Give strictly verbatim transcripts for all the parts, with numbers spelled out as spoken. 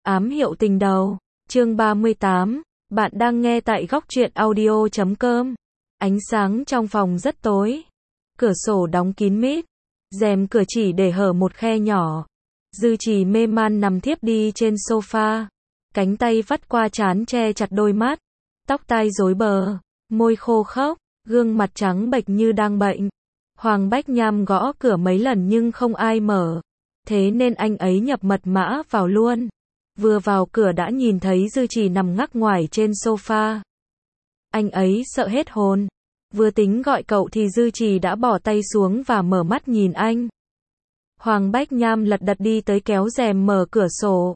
Ám hiệu tình đầu, chương ba mươi tám, bạn đang nghe tại góc truyện audio chấm com. Ánh sáng trong phòng rất tối, cửa sổ đóng kín mít, rèm cửa chỉ để hở một khe nhỏ. Dư Trì mê man nằm thiếp đi trên sofa, cánh tay vắt qua trán che chặt đôi mắt, tóc tai rối bờ, môi khô khốc, gương mặt trắng bệch như đang bệnh. Hoàng Bách Nham gõ cửa mấy lần nhưng không ai mở, thế nên anh ấy nhập mật mã vào luôn. Vừa vào cửa đã nhìn thấy Dư Trì nằm ngắc ngoài trên sofa. Anh ấy sợ hết hồn. Vừa tính gọi cậu thì Dư Trì đã bỏ tay xuống và mở mắt nhìn anh. Hoàng Bách Nham lật đật đi tới kéo rèm mở cửa sổ.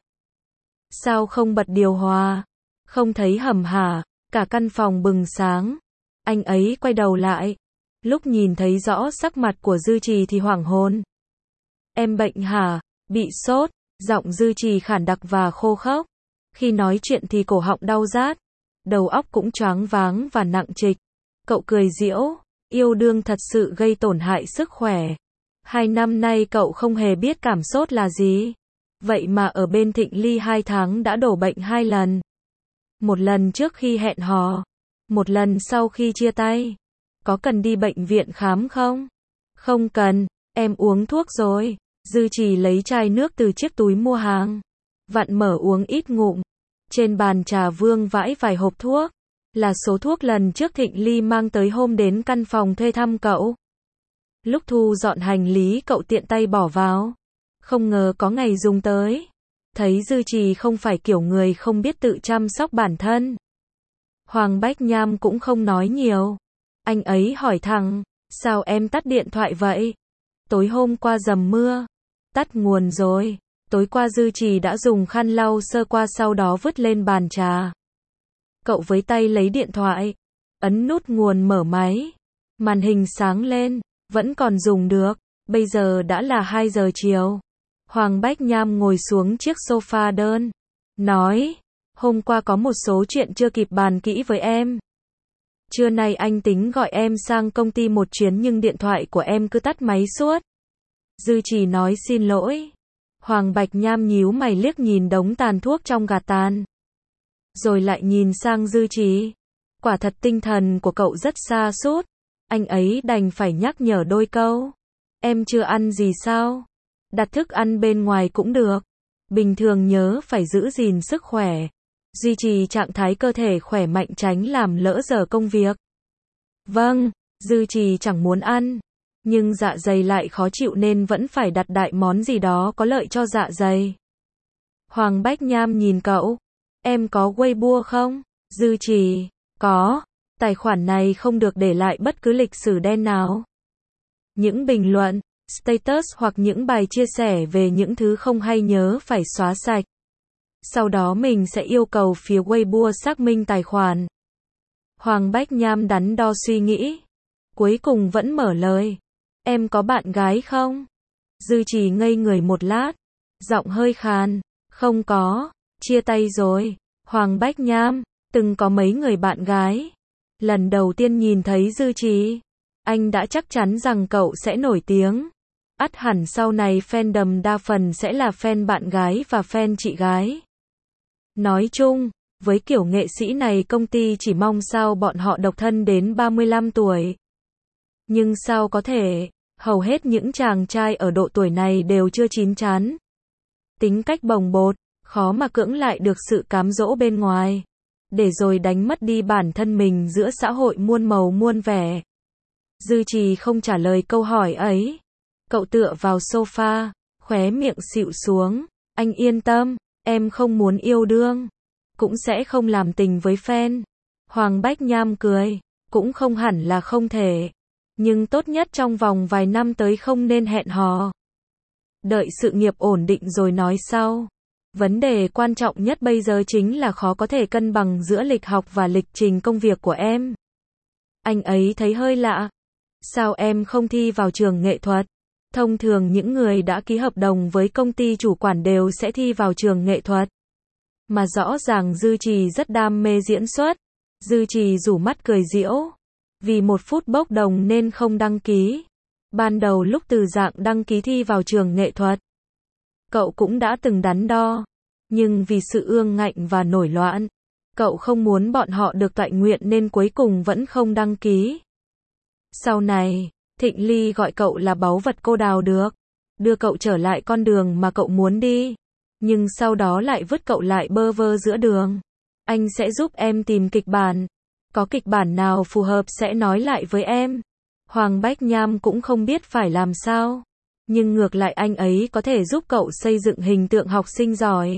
Sao không bật điều hòa? Không thấy hầm hả? Cả căn phòng bừng sáng. Anh ấy quay đầu lại. Lúc nhìn thấy rõ sắc mặt của Dư Trì thì hoảng hồn. Em bệnh hả? Bị sốt? Giọng Dư Trì khản đặc và khô khốc. Khi nói chuyện thì cổ họng đau rát. Đầu óc cũng choáng váng và nặng trịch. Cậu cười giễu. Yêu đương thật sự gây tổn hại sức khỏe. Hai năm nay cậu không hề biết cảm sốt là gì. Vậy mà ở bên Thịnh Ly hai tháng đã đổ bệnh hai lần. Một lần trước khi hẹn hò. Một lần sau khi chia tay. Có cần đi bệnh viện khám không? Không cần, em uống thuốc rồi. Dư Trì lấy chai nước từ chiếc túi mua hàng. Vặn mở uống ít ngụm. Trên bàn trà vương vãi vài hộp thuốc. Là số thuốc lần trước Thịnh Ly mang tới hôm đến căn phòng thuê thăm cậu. Lúc thu dọn hành lý cậu tiện tay bỏ vào. Không ngờ có ngày dùng tới. Thấy Dư Trì không phải kiểu người không biết tự chăm sóc bản thân. Hoàng Bách Nham cũng không nói nhiều. Anh ấy hỏi thẳng, sao em tắt điện thoại vậy? Tối hôm qua dầm mưa. Tắt nguồn rồi. Tối qua Dư Trì đã dùng khăn lau sơ qua sau đó vứt lên bàn trà. Cậu với tay lấy điện thoại. Ấn nút nguồn mở máy. Màn hình sáng lên. Vẫn còn dùng được. Bây giờ đã là hai giờ chiều. Hoàng Bách Nham ngồi xuống chiếc sofa đơn. Nói, hôm qua có một số chuyện chưa kịp bàn kỹ với em. Trưa nay anh tính gọi em sang công ty một chuyến nhưng điện thoại của em cứ tắt máy suốt. Dư Trì nói xin lỗi. Hoàng Bách Nham nhíu mày liếc nhìn đống tàn thuốc trong gạt tàn. Rồi lại nhìn sang Dư Trì. Quả thật tinh thần của cậu rất sa sút. Anh ấy đành phải nhắc nhở đôi câu. Em chưa ăn gì sao? Đặt thức ăn bên ngoài cũng được. Bình thường nhớ phải giữ gìn sức khỏe. Duy trì trạng thái cơ thể khỏe mạnh tránh làm lỡ giờ công việc. Vâng, Dư Trì chẳng muốn ăn. Nhưng dạ dày lại khó chịu nên vẫn phải đặt đại món gì đó có lợi cho dạ dày. Hoàng Bách Nham nhìn cậu. Em có Weibo không? Dư Trì. Có. Tài khoản này không được để lại bất cứ lịch sử đen nào. Những bình luận, status hoặc những bài chia sẻ về những thứ không hay nhớ phải xóa sạch. Sau đó mình sẽ yêu cầu phía Weibo xác minh tài khoản. Hoàng Bách Nham đắn đo suy nghĩ. Cuối cùng vẫn mở lời. Em có bạn gái không? Dư Trì ngây người một lát. Giọng hơi khàn. Không có. Chia tay rồi. Hoàng Bách Nham. Từng có mấy người bạn gái. Lần đầu tiên nhìn thấy Dư Trì. Anh đã chắc chắn rằng cậu sẽ nổi tiếng. Ắt hẳn sau này fandom đa phần sẽ là fan bạn gái và fan chị gái. Nói chung, với kiểu nghệ sĩ này công ty chỉ mong sao bọn họ độc thân đến ba mươi lăm tuổi. Nhưng sao có thể, hầu hết những chàng trai ở độ tuổi này đều chưa chín chắn. Tính cách bồng bột, khó mà cưỡng lại được sự cám dỗ bên ngoài. Để rồi đánh mất đi bản thân mình giữa xã hội muôn màu muôn vẻ. Dư Trì không trả lời câu hỏi ấy. Cậu tựa vào sofa, khóe miệng xịu xuống. Anh yên tâm. Em không muốn yêu đương. Cũng sẽ không làm tình với fan. Hoàng Bách Nham cười. Cũng không hẳn là không thể. Nhưng tốt nhất trong vòng vài năm tới không nên hẹn hò. Đợi sự nghiệp ổn định rồi nói sau. Vấn đề quan trọng nhất bây giờ chính là khó có thể cân bằng giữa lịch học và lịch trình công việc của em. Anh ấy thấy hơi lạ. Sao em không thi vào trường nghệ thuật? Thông thường những người đã ký hợp đồng với công ty chủ quản đều sẽ thi vào trường nghệ thuật. Mà rõ ràng Dư Trì rất đam mê diễn xuất. Dư Trì rủ mắt cười giễu. Vì một phút bốc đồng nên không đăng ký. Ban đầu lúc từ dạng đăng ký thi vào trường nghệ thuật. Cậu cũng đã từng đắn đo. Nhưng vì sự ương ngạnh và nổi loạn, cậu không muốn bọn họ được toại nguyện nên cuối cùng vẫn không đăng ký. Sau này, Thịnh Ly gọi cậu là báu vật cô đào được, đưa cậu trở lại con đường mà cậu muốn đi, nhưng sau đó lại vứt cậu lại bơ vơ giữa đường. Anh sẽ giúp em tìm kịch bản, có kịch bản nào phù hợp sẽ nói lại với em. Hoàng Bách Nham cũng không biết phải làm sao, nhưng ngược lại anh ấy có thể giúp cậu xây dựng hình tượng học sinh giỏi.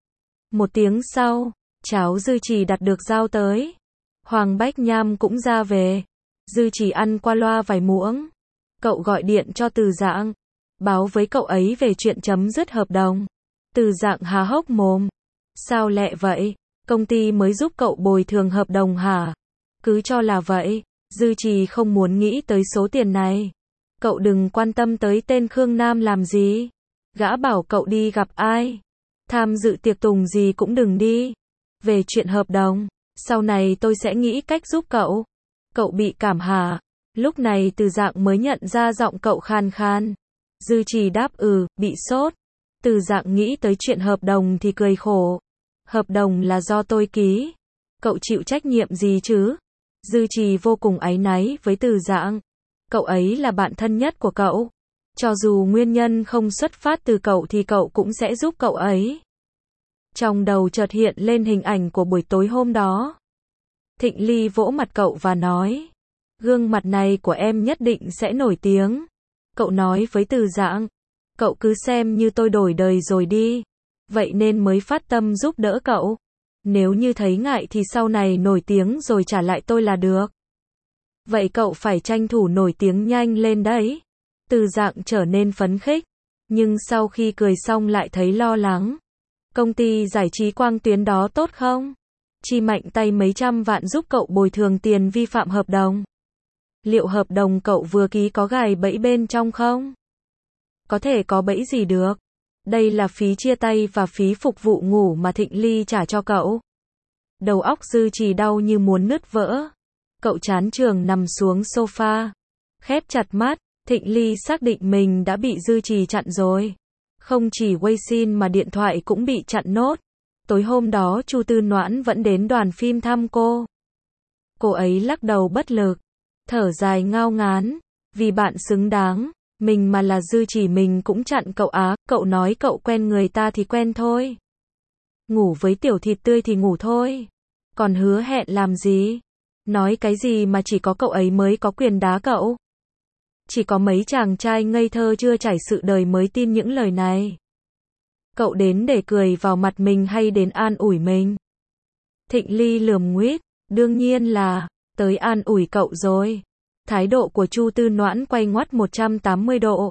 Một tiếng sau, cháo Dư Trì đặt được giao tới. Hoàng Bách Nham cũng ra về. Dư Trì ăn qua loa vài muỗng. Cậu gọi điện cho Từ Dạng, báo với cậu ấy về chuyện chấm dứt hợp đồng. Từ Dạng há hốc mồm. Sao lẹ vậy? Công ty mới giúp cậu bồi thường hợp đồng hả? Cứ cho là vậy. Dư Trì không muốn nghĩ tới số tiền này. Cậu đừng quan tâm tới tên Khương Nam làm gì. Gã bảo cậu đi gặp ai, tham dự tiệc tùng gì cũng đừng đi. Về chuyện hợp đồng, sau này tôi sẽ nghĩ cách giúp cậu. Cậu bị cảm hả? Lúc này Từ Dạng mới nhận ra giọng cậu khan khan. Dư Trì đáp ừ, bị sốt. Từ Dạng nghĩ tới chuyện hợp đồng thì cười khổ. Hợp đồng là do tôi ký. Cậu chịu trách nhiệm gì chứ? Dư Trì vô cùng áy náy với Từ Dạng. Cậu ấy là bạn thân nhất của cậu. Cho dù nguyên nhân không xuất phát từ cậu thì cậu cũng sẽ giúp cậu ấy. Trong đầu chợt hiện lên hình ảnh của buổi tối hôm đó. Thịnh Ly vỗ mặt cậu và nói, gương mặt này của em nhất định sẽ nổi tiếng. Cậu nói với Từ Dạng, cậu cứ xem như tôi đổi đời rồi đi. Vậy nên mới phát tâm giúp đỡ cậu. Nếu như thấy ngại thì sau này nổi tiếng rồi trả lại tôi là được. Vậy cậu phải tranh thủ nổi tiếng nhanh lên đấy. Từ Dạng trở nên phấn khích, nhưng sau khi cười xong lại thấy lo lắng. Công ty giải trí Quang Tuyến đó tốt không? Chi mạnh tay mấy trăm vạn giúp cậu bồi thường tiền vi phạm hợp đồng. Liệu hợp đồng cậu vừa ký có gài bẫy bên trong không? Có thể có bẫy gì được. Đây là phí chia tay và phí phục vụ ngủ mà Thịnh Ly trả cho cậu. Đầu óc Dư Trì đau như muốn nứt vỡ. Cậu chán trường nằm xuống sofa, khép chặt mắt. Thịnh Ly xác định mình đã bị Dư Trì chặn rồi. Không chỉ Weixin mà điện thoại cũng bị chặn nốt. Tối hôm đó Chu Tư Noãn vẫn đến đoàn phim thăm cô. Cô ấy lắc đầu bất lực, thở dài ngao ngán. Vì bạn xứng đáng, mình mà là Dư Trì mình cũng chặn cậu á. Cậu nói cậu quen người ta thì quen thôi. Ngủ với tiểu thịt tươi thì ngủ thôi. Còn hứa hẹn làm gì? Nói cái gì mà chỉ có cậu ấy mới có quyền đá cậu? Chỉ có mấy chàng trai ngây thơ chưa trải sự đời mới tin những lời này. Cậu đến để cười vào mặt mình hay đến an ủi mình? Thịnh Ly lườm nguýt, đương nhiên là tới an ủi cậu rồi. Thái độ của Chu Tư Noãn quay ngoắt một trăm tám mươi độ.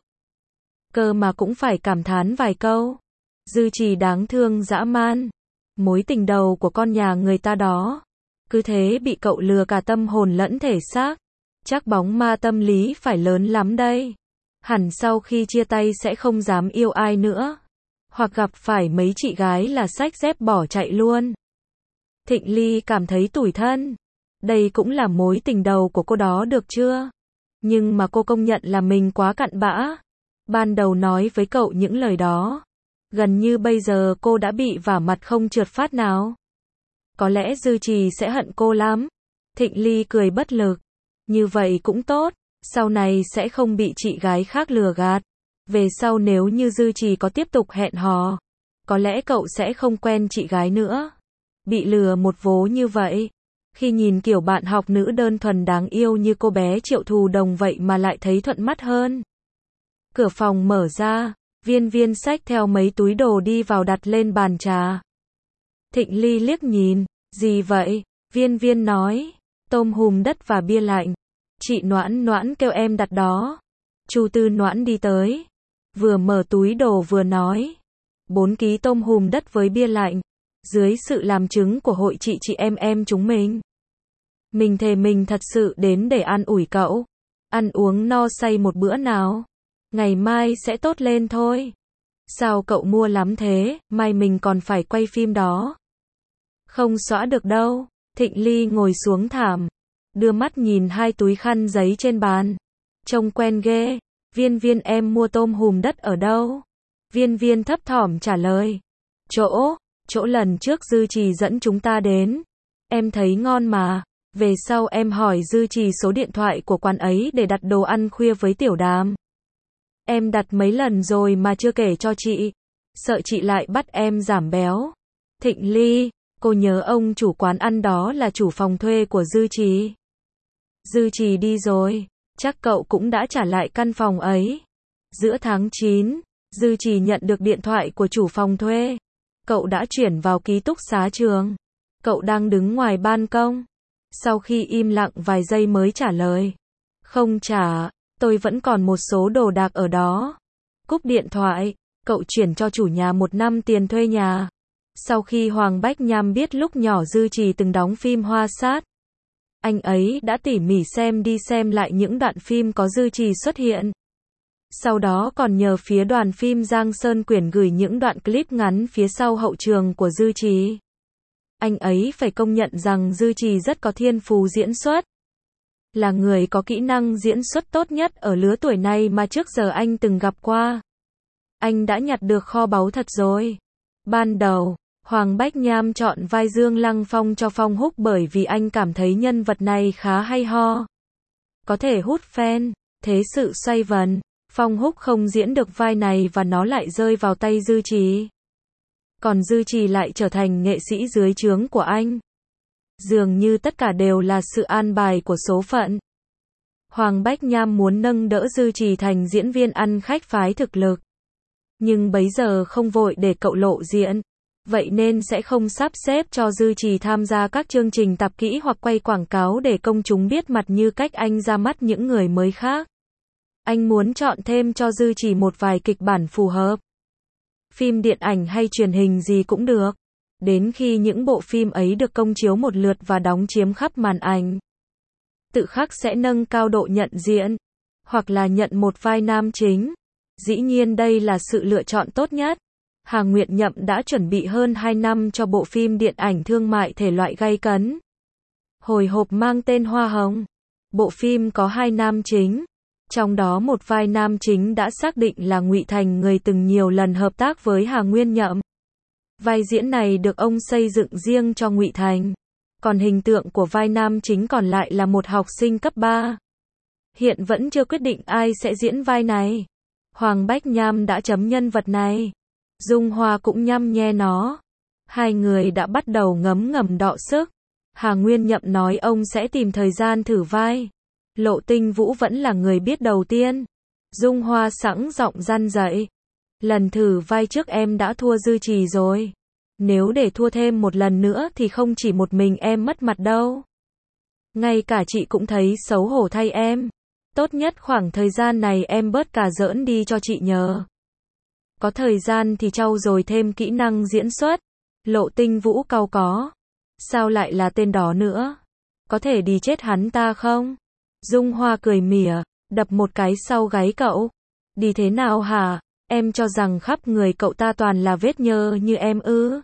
Cơ mà cũng phải cảm thán vài câu. Dư Trì đáng thương dã man. Mối tình đầu của con nhà người ta đó. Cứ thế bị cậu lừa cả tâm hồn lẫn thể xác. Chắc bóng ma tâm lý phải lớn lắm đây. Hẳn sau khi chia tay sẽ không dám yêu ai nữa. Hoặc gặp phải mấy chị gái là xách dép bỏ chạy luôn. Thịnh Ly cảm thấy tủi thân. Đây cũng là mối tình đầu của cô đó được chưa? Nhưng mà cô công nhận là mình quá cặn bã. Ban đầu nói với cậu những lời đó. Gần như bây giờ cô đã bị vả mặt không trượt phát nào. Có lẽ Dư Trì sẽ hận cô lắm. Thịnh Ly cười bất lực. Như vậy cũng tốt, sau này sẽ không bị chị gái khác lừa gạt. Về sau nếu như Dư Trì có tiếp tục hẹn hò, có lẽ cậu sẽ không quen chị gái nữa. Bị lừa một vố như vậy. Khi nhìn kiểu bạn học nữ đơn thuần đáng yêu như cô bé Triệu Thù Đồng vậy mà lại thấy thuận mắt hơn. Cửa phòng mở ra, Viên Viên xách theo mấy túi đồ đi vào đặt lên bàn trà. Thịnh Ly liếc nhìn, gì vậy? Viên Viên nói, tôm hùm đất và bia lạnh. Chị Noãn Noãn kêu em đặt đó. Chu Tư Noãn đi tới, vừa mở túi đồ vừa nói, bốn ký tôm hùm đất với bia lạnh, dưới sự làm chứng của hội chị chị em em chúng mình. Mình thề mình thật sự đến để an ủi cậu. Ăn uống no say một bữa nào, ngày mai sẽ tốt lên thôi. Sao cậu mua lắm thế, mai mình còn phải quay phim đó. Không xóa được đâu. Thịnh Ly ngồi xuống thảm, đưa mắt nhìn hai túi khăn giấy trên bàn. Trông quen ghê. Viên Viên em mua tôm hùm đất ở đâu? Viên Viên thấp thỏm trả lời. Chỗ, chỗ lần trước Dư Trì dẫn chúng ta đến. Em thấy ngon mà. Về sau em hỏi Dư Trì số điện thoại của quán ấy để đặt đồ ăn khuya với Tiểu Đàm. Em đặt mấy lần rồi mà chưa kể cho chị. Sợ chị lại bắt em giảm béo. Thịnh Ly, cô nhớ ông chủ quán ăn đó là chủ phòng thuê của Dư Trì. Dư Trì đi rồi, chắc cậu cũng đã trả lại căn phòng ấy. Giữa tháng chín, Dư Trì nhận được điện thoại của chủ phòng thuê. Cậu đã chuyển vào ký túc xá trường. Cậu đang đứng ngoài ban công. Sau khi im lặng vài giây mới trả lời. Không trả, tôi vẫn còn một số đồ đạc ở đó. Cúp điện thoại, cậu chuyển cho chủ nhà một năm tiền thuê nhà. Sau khi Hoàng Bách Nham biết lúc nhỏ Dư Trì từng đóng phim Hoa Sát, anh ấy đã tỉ mỉ xem đi xem lại những đoạn phim có Dư Trì xuất hiện. Sau đó còn nhờ phía đoàn phim Giang Sơn Quyển gửi những đoạn clip ngắn phía sau hậu trường của Dư Trì. Anh ấy phải công nhận rằng Dư Trì rất có thiên phú diễn xuất. Là người có kỹ năng diễn xuất tốt nhất ở lứa tuổi này mà trước giờ anh từng gặp qua. Anh đã nhặt được kho báu thật rồi. Ban đầu, Hoàng Bách Nham chọn vai Dương Lăng Phong cho Phong Húc bởi vì anh cảm thấy nhân vật này khá hay ho. Có thể hút fan. Thế sự xoay vần, Phong Húc không diễn được vai này và nó lại rơi vào tay Dư Trì. Còn Dư Trì lại trở thành nghệ sĩ dưới trướng của anh. Dường như tất cả đều là sự an bài của số phận. Hoàng Bách Nham muốn nâng đỡ Dư Trì thành diễn viên ăn khách phái thực lực. Nhưng bấy giờ không vội để cậu lộ diện. Vậy nên sẽ không sắp xếp cho Dư Trì tham gia các chương trình tạp kỹ hoặc quay quảng cáo để công chúng biết mặt như cách anh ra mắt những người mới khác. Anh muốn chọn thêm cho Dư Trì một vài kịch bản phù hợp. Phim điện ảnh hay truyền hình gì cũng được. Đến khi những bộ phim ấy được công chiếu một lượt và đóng chiếm khắp màn ảnh, tự khắc sẽ nâng cao độ nhận diện. Hoặc là nhận một vai nam chính. Dĩ nhiên đây là sự lựa chọn tốt nhất. Hà Nguyệt Nhậm đã chuẩn bị hơn hai năm cho bộ phim điện ảnh thương mại thể loại gay cấn. Hồi hộp mang tên Hoa Hồng. Bộ phim có hai nam chính. Trong đó một vai nam chính đã xác định là Ngụy Thành, người từng nhiều lần hợp tác với Hà Nguyên Nhậm. Vai diễn này được ông xây dựng riêng cho Ngụy Thành. Còn hình tượng của vai nam chính còn lại là một học sinh cấp ba. Hiện vẫn chưa quyết định ai sẽ diễn vai này. Hoàng Bách Nham đã chấm nhân vật này. Dung Hoa cũng nhăm nhe nó. Hai người đã bắt đầu ngấm ngầm đọ sức. Hà Nguyên Nhậm nói ông sẽ tìm thời gian thử vai. Lộ Tinh Vũ vẫn là người biết đầu tiên. Dung Hoa sẵn giọng răn dậy. Lần thử vai trước em đã thua Dư Trì rồi. Nếu để thua thêm một lần nữa thì không chỉ một mình em mất mặt đâu. Ngay cả chị cũng thấy xấu hổ thay em. Tốt nhất khoảng thời gian này em bớt cà giỡn đi cho chị nhờ. Có thời gian thì trau dồi thêm kỹ năng diễn xuất. Lộ Tinh Vũ cau có. Sao lại là tên đó nữa? Có thể đi chết hắn ta không? Dung Hoa cười mỉa, đập một cái sau gáy cậu. Đi thế nào hả? Em cho rằng khắp người cậu ta toàn là vết nhơ như em ư?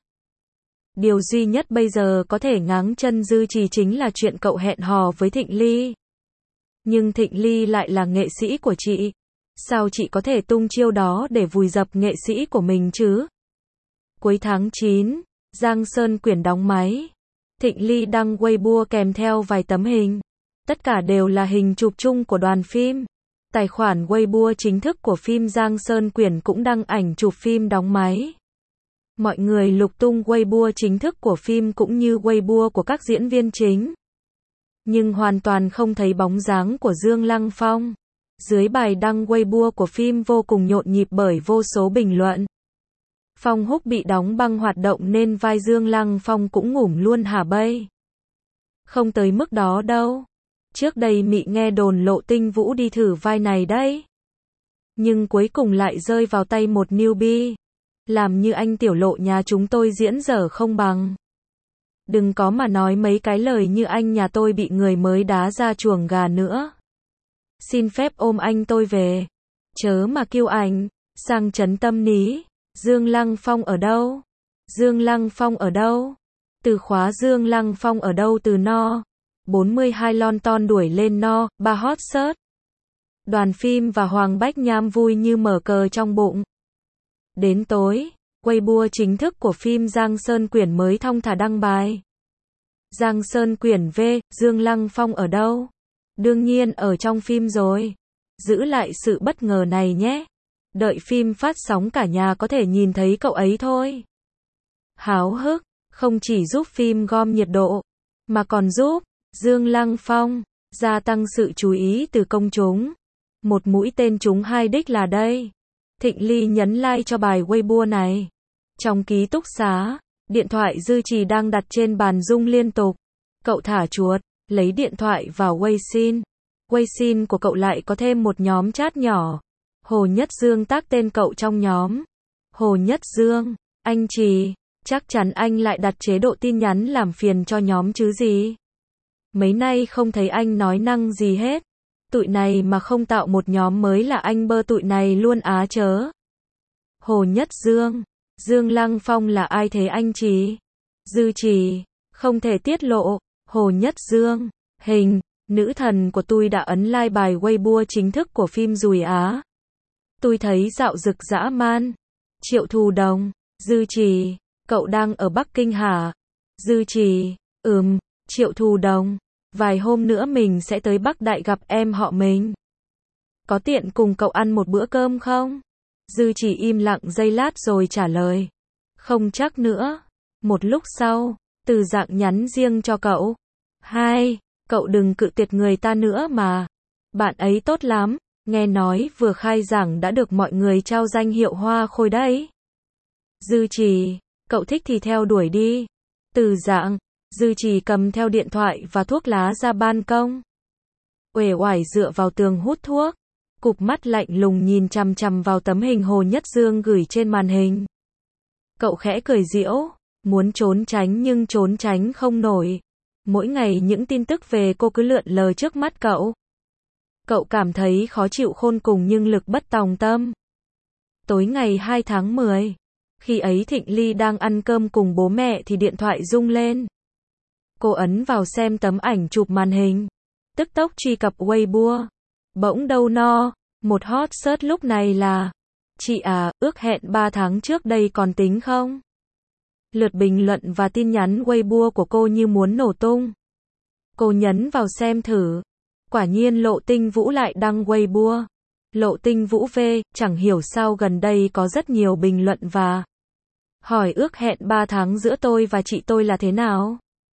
Điều duy nhất bây giờ có thể ngáng chân Dư Trì chính là chuyện cậu hẹn hò với Thịnh Ly. Nhưng Thịnh Ly lại là nghệ sĩ của chị. Sao chị có thể tung chiêu đó để vùi dập nghệ sĩ của mình chứ? Cuối tháng chín, Giang Sơn Quyển đóng máy. Thịnh Ly đăng Weibo kèm theo vài tấm hình. Tất cả đều là hình chụp chung của đoàn phim. Tài khoản Weibo chính thức của phim Giang Sơn Quyển cũng đăng ảnh chụp phim đóng máy. Mọi người lục tung Weibo chính thức của phim cũng như Weibo của các diễn viên chính. Nhưng hoàn toàn không thấy bóng dáng của Dương Lăng Phong. Dưới bài đăng Weibo của phim vô cùng nhộn nhịp bởi vô số bình luận. Phong Húc bị đóng băng hoạt động nên vai Dương Lăng Phong cũng ngủm luôn hả bây? Không tới mức đó đâu. Trước đây mị nghe đồn Lộ Tinh Vũ đi thử vai này đấy. Nhưng cuối cùng lại rơi vào tay một newbie. Làm như anh Tiểu Lộ nhà chúng tôi diễn dở không bằng. Đừng có mà nói mấy cái lời như anh nhà tôi bị người mới đá ra chuồng gà nữa. Xin phép ôm anh tôi về. Chớ mà kêu ảnh. Sang chấn tâm lý. Dương Lăng Phong ở đâu? Dương Lăng Phong ở đâu? Từ khóa Dương Lăng Phong ở đâu từ no. bốn mươi hai lon ton đuổi lên no, ba hot search. Đoàn phim và Hoàng Bách Nham vui như mở cờ trong bụng. Đến tối, Weibo chính thức của phim Giang Sơn Quyển mới thong thả đăng bài. Giang Sơn Quyển V, Dương Lăng Phong ở đâu? Đương nhiên ở trong phim rồi. Giữ lại sự bất ngờ này nhé. Đợi phim phát sóng cả nhà có thể nhìn thấy cậu ấy thôi. Háo hức, không chỉ giúp phim gom nhiệt độ, mà còn giúp Dương Lăng Phong gia tăng sự chú ý từ công chúng. Một mũi tên trúng hai đích là đây. Thịnh Ly nhấn like cho bài Weibo này. Trong ký túc xá, điện thoại Dư Trì đang đặt trên bàn rung liên tục. Cậu thả chuột, lấy điện thoại vào Weixin. Weixin của cậu lại có thêm một nhóm chat nhỏ. Hồ Nhất Dương tác tên cậu trong nhóm. Hồ Nhất Dương, anh Trì, chắc chắn anh lại đặt chế độ tin nhắn làm phiền cho nhóm chứ gì. Mấy nay không thấy anh nói năng gì hết. Tụi này mà không tạo một nhóm mới là anh bơ tụi này luôn á chớ. Hồ Nhất Dương, Dương Lăng Phong là ai thế anh Trì? Dư Trì, không thể tiết lộ. Hồ Nhất Dương, hình, nữ thần của tôi đã ấn like bài Weibo chính thức của phim Dùi Á. Tôi thấy dạo dực dã man. Triệu Thù Đồng, Dư Trì, cậu đang ở Bắc Kinh hả? Dư Trì, ừm, Triệu Thù Đồng, vài hôm nữa mình sẽ tới Bắc Đại gặp em họ mình. Có tiện cùng cậu ăn một bữa cơm không? Dư Trì im lặng giây lát rồi trả lời. Không chắc nữa. Một lúc sau, Từ Dạng nhắn riêng cho cậu. Hai, cậu đừng cự tuyệt người ta nữa mà. Bạn ấy tốt lắm, nghe nói vừa khai giảng đã được mọi người trao danh hiệu Hoa Khôi đấy. Dư Trì, cậu thích thì theo đuổi đi. Từ Dạng, Dư Trì cầm theo điện thoại và thuốc lá ra ban công. Uể oải dựa vào tường hút thuốc. Cụp mắt lạnh lùng nhìn chằm chằm vào tấm hình Hồ Nhất Dương gửi trên màn hình. Cậu khẽ cười giễu, muốn trốn tránh nhưng trốn tránh không nổi. Mỗi ngày những tin tức về cô cứ lượn lờ trước mắt cậu. Cậu cảm thấy khó chịu khôn cùng nhưng lực bất tòng tâm. Tối ngày hai tháng mười, khi ấy Thịnh Ly đang ăn cơm cùng bố mẹ thì điện thoại rung lên. Cô ấn vào xem tấm ảnh chụp màn hình. Tức tốc truy cập Weibo. Bỗng đâu no, một hot search lúc này là: chị à, ước hẹn ba tháng trước đây còn tính không? Lượt bình luận và tin nhắn Weibo của cô như muốn nổ tung. Cô nhấn vào xem thử. Quả nhiên Lộ Tinh Vũ lại đăng Weibo. Lộ Tinh Vũ V, chẳng hiểu sao gần đây có rất nhiều bình luận và hỏi ước hẹn ba tháng giữa tôi và chị tôi là thế nào?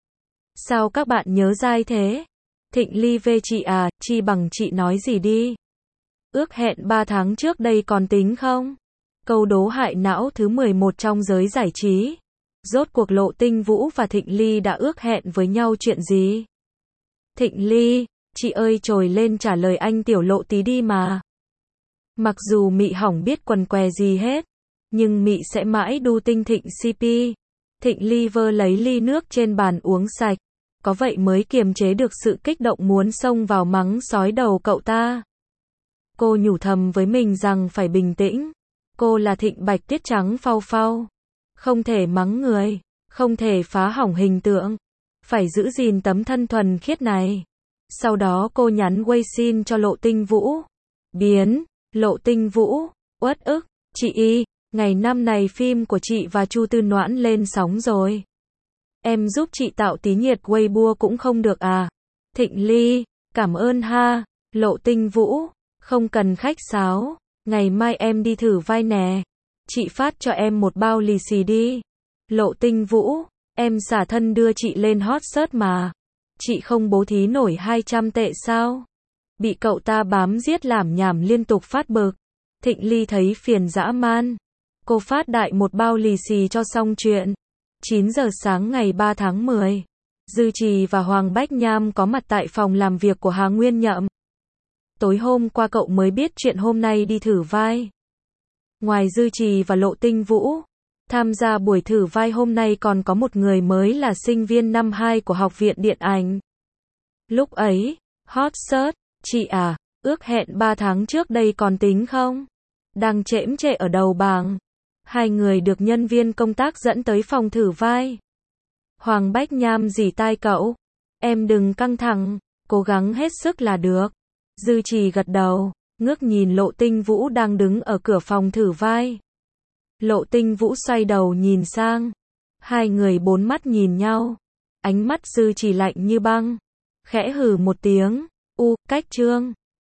Sao các bạn nhớ dai thế? Thịnh Ly V, chị à, chi bằng chị nói gì đi. Ước hẹn ba tháng trước đây còn tính không? Câu đố hại não thứ mười một trong giới giải trí. Rốt cuộc Lộ Tinh Vũ và Thịnh Ly đã ước hẹn với nhau chuyện gì? Thịnh Ly, chị ơi trồi lên trả lời anh tiểu Lộ tí đi mà. Mặc dù mị hỏng biết quần què gì hết, nhưng mị sẽ mãi đu tinh Thịnh xê pê. Thịnh Ly vơ lấy ly nước trên bàn uống sạch. Có vậy mới kiềm chế được sự kích động muốn xông vào mắng sói đầu cậu ta. Cô nhủ thầm với mình rằng phải bình tĩnh. Cô là Thịnh Bạch Tiết trắng phau phau. Không thể mắng người, không thể phá hỏng hình tượng. Phải giữ gìn tấm thân thuần khiết này. Sau đó cô nhắn Weixin cho Lộ Tinh Vũ. Biến, Lộ Tinh Vũ, uất ức, chị y, ngày năm này phim của chị và Chu Tư Noãn lên sóng rồi. Em giúp chị tạo tí nhiệt Weibo cũng không được à? Thịnh Ly, cảm ơn ha. Lộ Tinh Vũ, không cần khách sáo. Ngày mai em đi thử vai nè. Chị phát cho em một bao lì xì đi. Lộ Tinh Vũ, em xả thân đưa chị lên hot search mà. Chị không bố thí nổi hai trăm tệ sao? Bị cậu ta bám giết làm nhảm liên tục phát bực. Thịnh Ly thấy phiền dã man. Cô phát đại một bao lì xì cho xong chuyện. chín giờ sáng ngày ba tháng mười, Dư Trì và Hoàng Bách Nham có mặt tại phòng làm việc của Hà Nguyên Nhậm. Tối hôm qua cậu mới biết chuyện hôm nay đi thử vai. Ngoài Dư Trì và Lộ Tinh Vũ, tham gia buổi thử vai hôm nay còn có một người mới là sinh viên năm hai của Học viện Điện ảnh. Lúc ấy, hot search, chị à, ước hẹn ba tháng trước đây còn tính không? Đang chễm chệ ở đầu bảng. Hai người được nhân viên công tác dẫn tới phòng thử vai. Hoàng Bách Nham rỉ tai cậu. Em đừng căng thẳng, cố gắng hết sức là được. Dư Trì gật đầu, ngước nhìn Lộ Tinh Vũ đang đứng ở cửa phòng thử vai. Lộ Tinh Vũ xoay đầu nhìn sang. Hai người bốn mắt nhìn nhau. Ánh mắt Sư Chỉ lạnh như băng. Khẽ hừ một tiếng. U, cách trương.